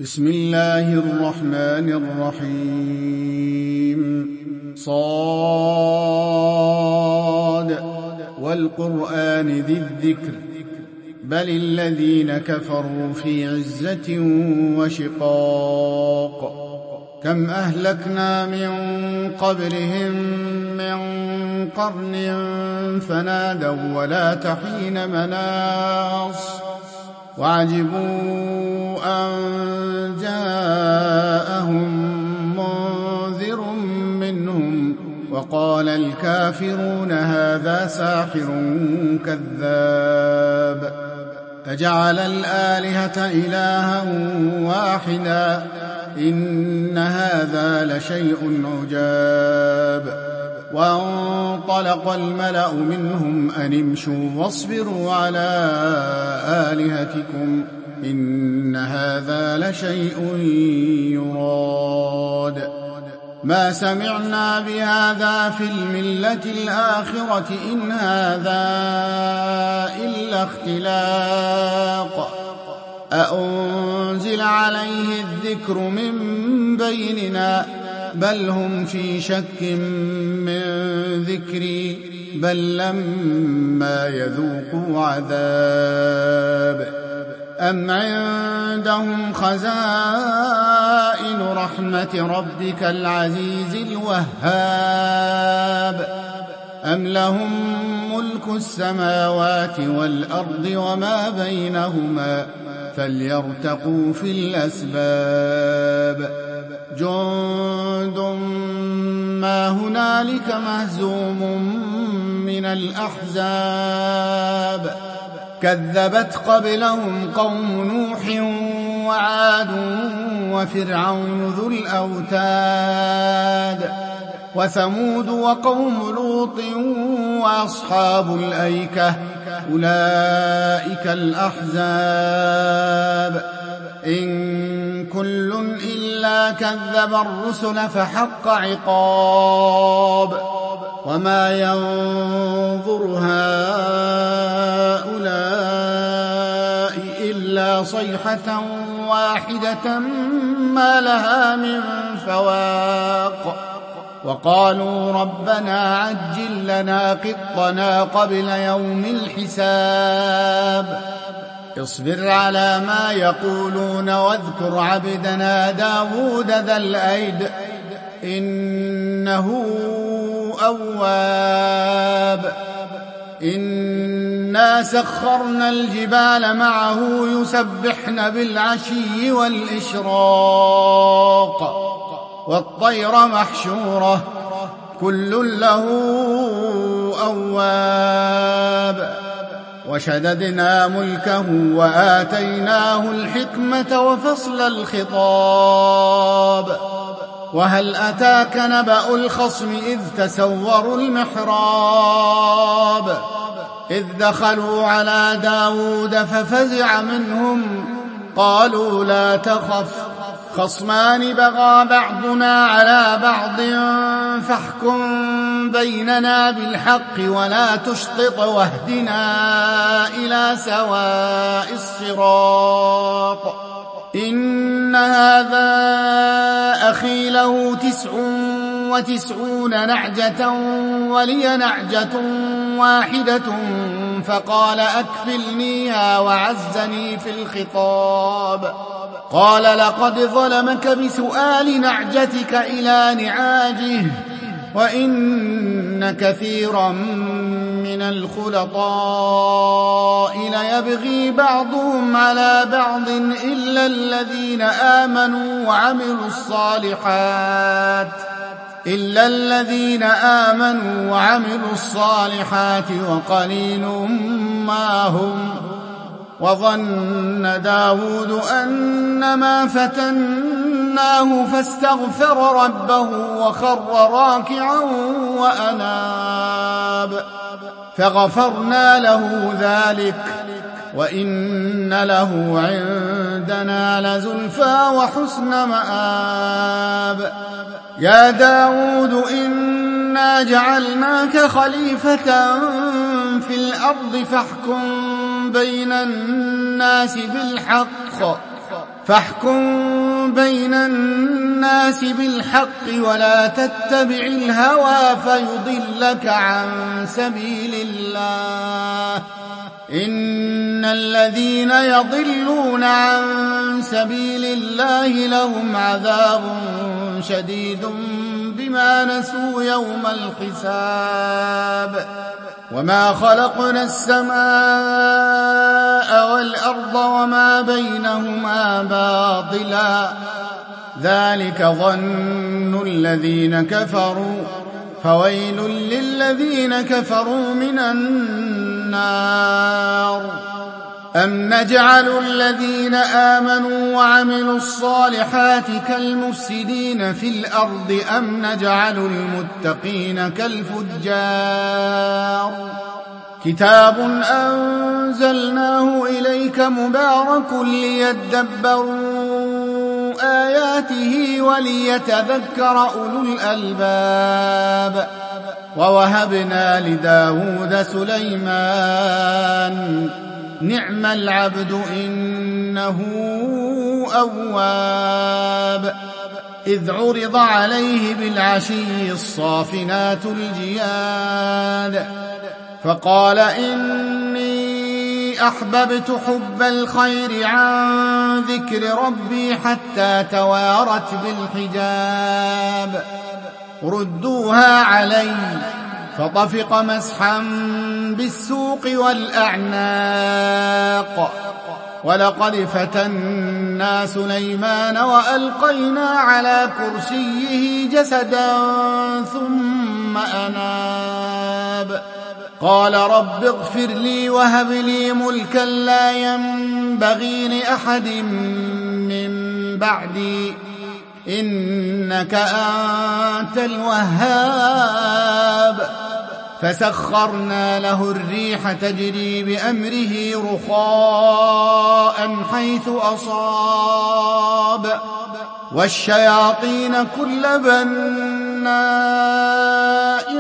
بسم الله الرحمن الرحيم صاد والقرآن ذي الذكر بل الذين كفروا في عزة وشقاق كم أهلكنا من قبلهم من قرن فنادوا ولا تحين مناص وعجبوا أن جاءهم منذر منهم وقال الكافرون هذا ساحر كذاب أجعل الآلهة إلها واحدا إن هذا لشيء عجاب وانطلق الملأ منهم أن امشوا واصبروا على آلهتكم إن هذا لشيء يراد ما سمعنا بهذا في الملة الآخرة إن هذا إلا اختلاق أأنزل عليه الذكر من بيننا بل هم في شك من ذكري بل لما يذوقوا عذاب أم عندهم خزائن رحمة ربك العزيز الوهاب أم لهم ملك السماوات والأرض وما بينهما فليرتقوا في الأسباب جند ما هنالك مهزوم من الأحزاب كذبت قبلهم قوم نوح وعاد وفرعون ذو الأوتاد وثمود وقوم لوط وأصحاب الأيكة أولئك الأحزاب إن كل إلا كذب الرسل فحق عقاب وما ينظر هؤلاء إلا صيحة واحدة ما لها من فواق وقالوا ربنا عجل لنا قطنا قبل يوم الحساب اصبر على ما يقولون واذكر عبدنا داود ذا الأيد إنه أواب إنا سخرنا الجبال معه يسبحن بالعشي والإشراق والطير محشورة كل له أواب وشددنا ملكه وآتيناه الحكمة وفصل الخطاب وهل أتاك نبأ الخصم إذ تسوروا المحراب إذ دخلوا على داود ففزع منهم قالوا لا تخف خصمان بغى بعضنا على بعض فاحكم بيننا بالحق ولا تشطط واهدنا إلى سواء الصراط إن هذا أخي له 99 نعجة ولي نعجة واحدة فقال أكفلنيها وعزني في الخطاب قال لقد ظلمك بسؤال نعجتك إلى نعاجه وإن كثيرا من الخلطاء ليبغي بعضهم على بعض إلا الذين آمنوا وعملوا الصالحات وقليل ما هم وظن داود أنما فتناه فاستغفر ربه وخر راكعا وأناب فغفرنا له ذلك وإن له عندنا لزلفى وحسن مآب يا داود إنا جعلناك خليفة في الأرض فاحكم بين الناس بالحق فاحكم بين الناس بالحق ولا تتبع الهوى فيضلك عن سبيل الله. إن الذين يضلون عن سبيل الله لهم عذاب شديد بما نسوا يوم الحساب. وما خلقنا السماء والأرض وما بينهما باطلا ذلك ظن الذين كفروا فويل للذين كفروا من النار. أم نجعل الذين آمنوا وعملوا الصالحات كالمفسدين في الأرض أم نجعل المتقين كالفجار. كتاب أنزلناه إليك مبارك ليدبروا آياته وليتذكر أولو الألباب. ووهبنا لداود سليمان نعم العبد إنه أواب. إذ عرض عليه بالعشي الصافنات الجياد فقال إني أحببت حب الخير عن ذكر ربي حتى توارت بالحجاب. ردوها علي فطفق مسحا بالسوق والأعناق. ولقد فتنا سليمان وألقينا على كرسيه جسدا ثم أناب. قال رب اغفر لي وهب لي ملكا لا ينبغي لأحد من بعدي إنك أنت الوهاب. فسخرنا له الريح تجري بأمره رخاء حيث أصاب والشياطين كل بناء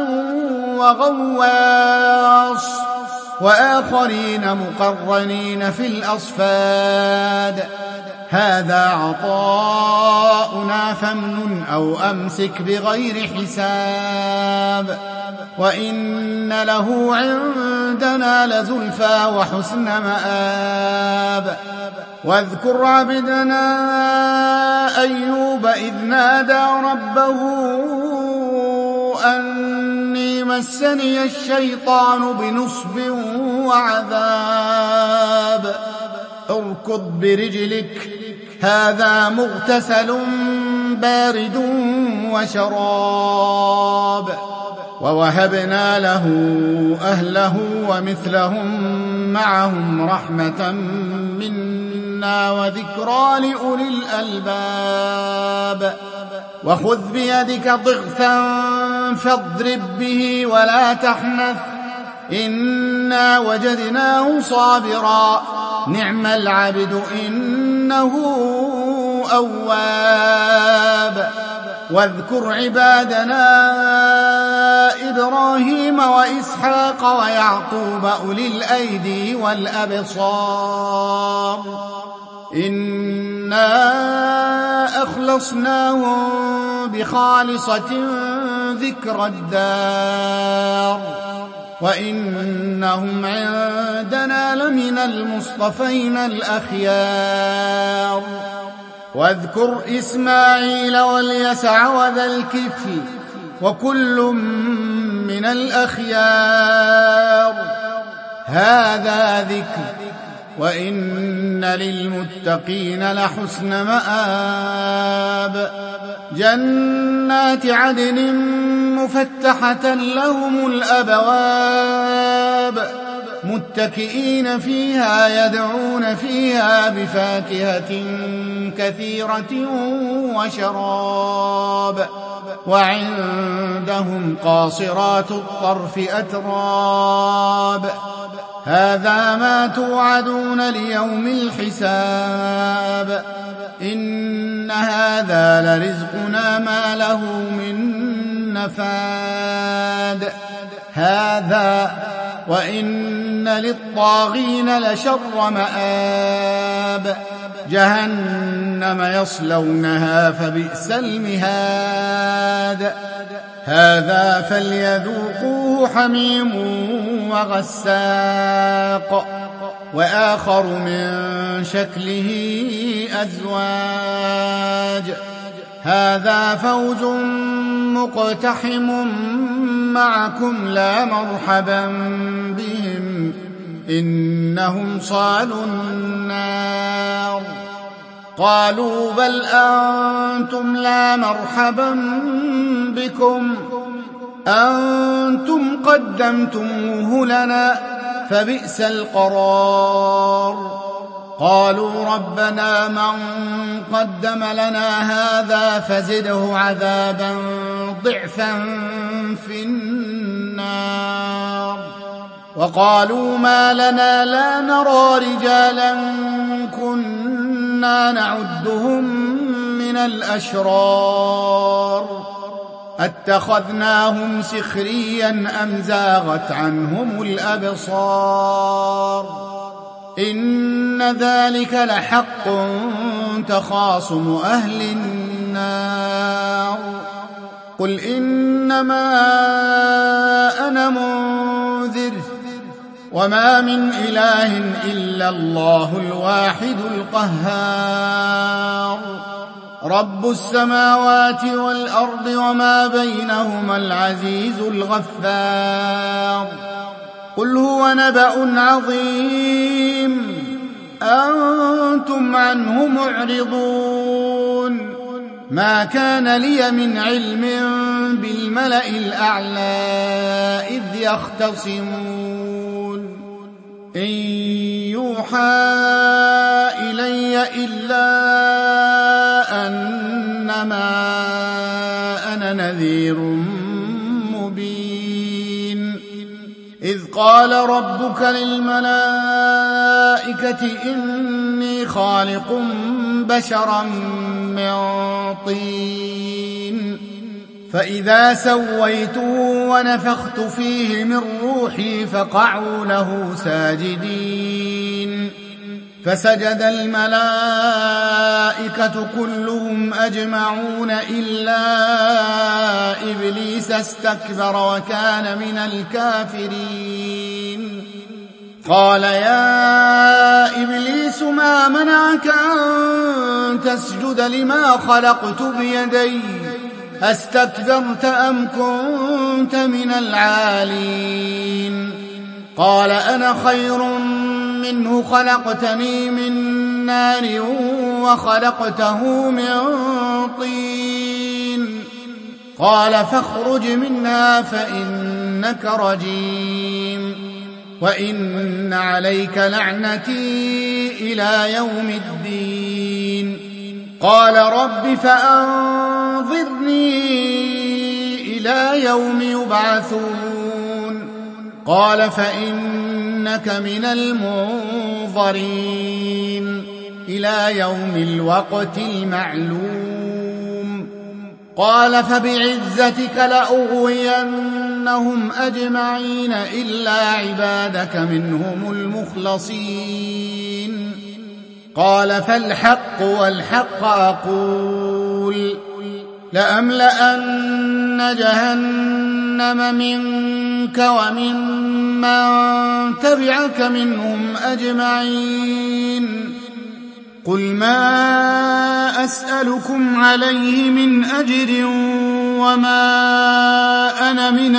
وغواص وآخرين مقرنين في الأصفاد. هذا عطاؤنا فامنن أو أمسك بغير حساب. وإن له عندنا لزلفى وحسن مآب. واذكر عبدنا أيوب إذ نادى ربه أني مسني الشيطان بنصب وعذاب. اركض برجلك هذا مغتسل بارد وشراب. ووهبنا له أهله ومثلهم معهم رحمة منا وذكرى لأولي الألباب. وخذ بيدك ضغثا فاضرب به ولا تحنث إنا وجدناه صابرا نعم العبد إنه أواب. واذكر عبادنا إبراهيم وإسحاق ويعقوب أولي الأيدي والأبصار إنا أخلصناهم بخالصة ذكر الدار وإنهم عندنا لمن المصطفين الأخيار. واذكر إسماعيل واليسع وذا الكفل وكل من الأخيار. هذا ذكر وإن للمتقين لحسن مآب. جنات عدن مفتحة لهم الأبواب متكئين فيها يدعون فيها بفاكهة كثيرة وشراب. وعندهم قاصرات الطرف أتراب. هذا ما توعدون ليوم الحساب. إن هذا لرزقنا ما له من نفاد. هذا وإن للطاغين لشر مآب. جهنم يصلونها فبئس المهاد هذا فليذوقوه حميم وغساق وآخر من شكله أزواج هذا فوج مقتحم معكم لا مرحبا بهم إنهم صالوا النار قالوا بل أنتم لا مرحبا بكم أنتم قدمتموه لنا فبئس القرار قالوا ربنا من قدم لنا هذا فزده عذابا ضعفا في النار وقالوا ما لنا لا نرى رجالا كنا نعدهم من الأشرار اتخذناهم سخريا أم زاغت عنهم الأبصار إن ذلك لحق تخاصم أهل النار قل إنما أنا منذر وما من إله إلا الله الواحد القهار رب السماوات والأرض وما بينهما العزيز الغفار قل هو نبأ عظيم أنتم عنه معرضون ما كان لي من علم بالملأ الأعلى إذ يختصمون إن يوحى إلي إلا أنما أنا نذير مبين إذ قال ربك للملائكة إني خالق بشرا من طين فإذا سويته ونفخت فيه من روحي فقعوا له ساجدين فسجد الملائكة كلهم أجمعون إلا إبليس استكبر وكان من الكافرين قال يا إبليس ما منعك أن تسجد لما خلقت بيدي أستكبرت أم كنت من العالين قال أنا خير منه خلقتني من نار وخلقته من طين قال فاخرج منها فإنك رجيم وإن عليك لعنتي إلى يوم الدين قال رب فأنظرني إلى يوم يبعثون قال فإنك من المنظرين إلى يوم الوقت المعلوم قال فبعزتك لأغوينهم أجمعين إلا عبادك منهم المخلصين قال فالحق والحق أقول لأملأن جهنم منك وممن تبعك منهم أجمعين قل ما أسألكم عليه من أجر وما أنا من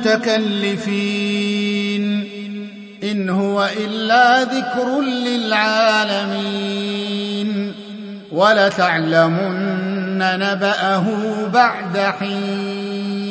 المتكلفين إن هو إلا ذكر للعالمين ولتعلمن نبأه بعد حين